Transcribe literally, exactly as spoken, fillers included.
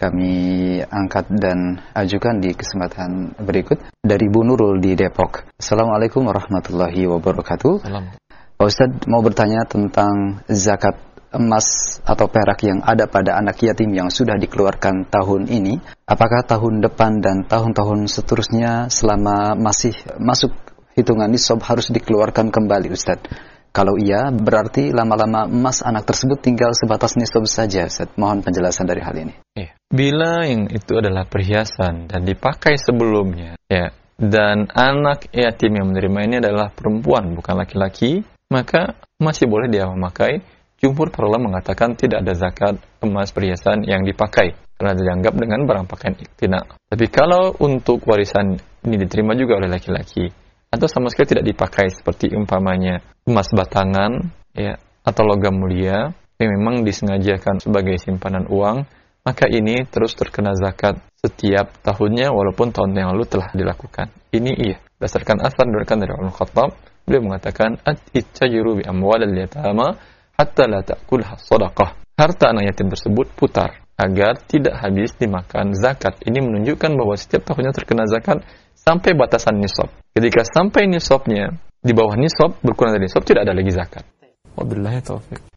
kami angkat dan ajukan di kesempatan berikut dari Bu Nurul di Depok. Assalamualaikum warahmatullahi wabarakatuh. Salam. Pak Ustadz mau bertanya tentang zakat emas atau perak yang ada pada anak yatim yang sudah dikeluarkan tahun ini. Apakah tahun depan dan tahun-tahun seterusnya selama masih masuk hitungan nisab harus dikeluarkan kembali, Ustadz? Kalau iya, berarti lama-lama emas anak tersebut tinggal sebatas nisab saja, Ustadz. Mohon penjelasan dari hal ini. Ya. Bila yang itu adalah perhiasan dan dipakai sebelumnya, ya, dan anak yatim yang menerima ini adalah perempuan, bukan laki-laki, maka masih boleh dia memakai. Jumhur para ulama mengatakan tidak ada zakat emas perhiasan yang dipakai karena dianggap dengan barang pakaian iktina. Tapi kalau untuk warisan ini diterima juga oleh laki-laki atau sama sekali tidak dipakai seperti umpamanya emas batangan, ya, atau logam mulia yang memang disengajakan sebagai simpanan uang, maka ini terus terkena zakat setiap tahunnya walaupun tahun yang lalu telah dilakukan. Ini iya berdasarkan asar diriwayatkan dari Umar bin Khattab, beliau mengatakan at-tajiru bi amwalil yatama hatta la ta'kulha shadaqah. Harta anak yatim tersebut putar agar tidak habis dimakan zakat. Ini menunjukkan bahwa setiap tahunnya terkena zakat sampai batasan nisab. Ketika sampai nisabnya di bawah nisab, berkurang dari nisab, tidak ada lagi zakat. Wabillahi taufiq.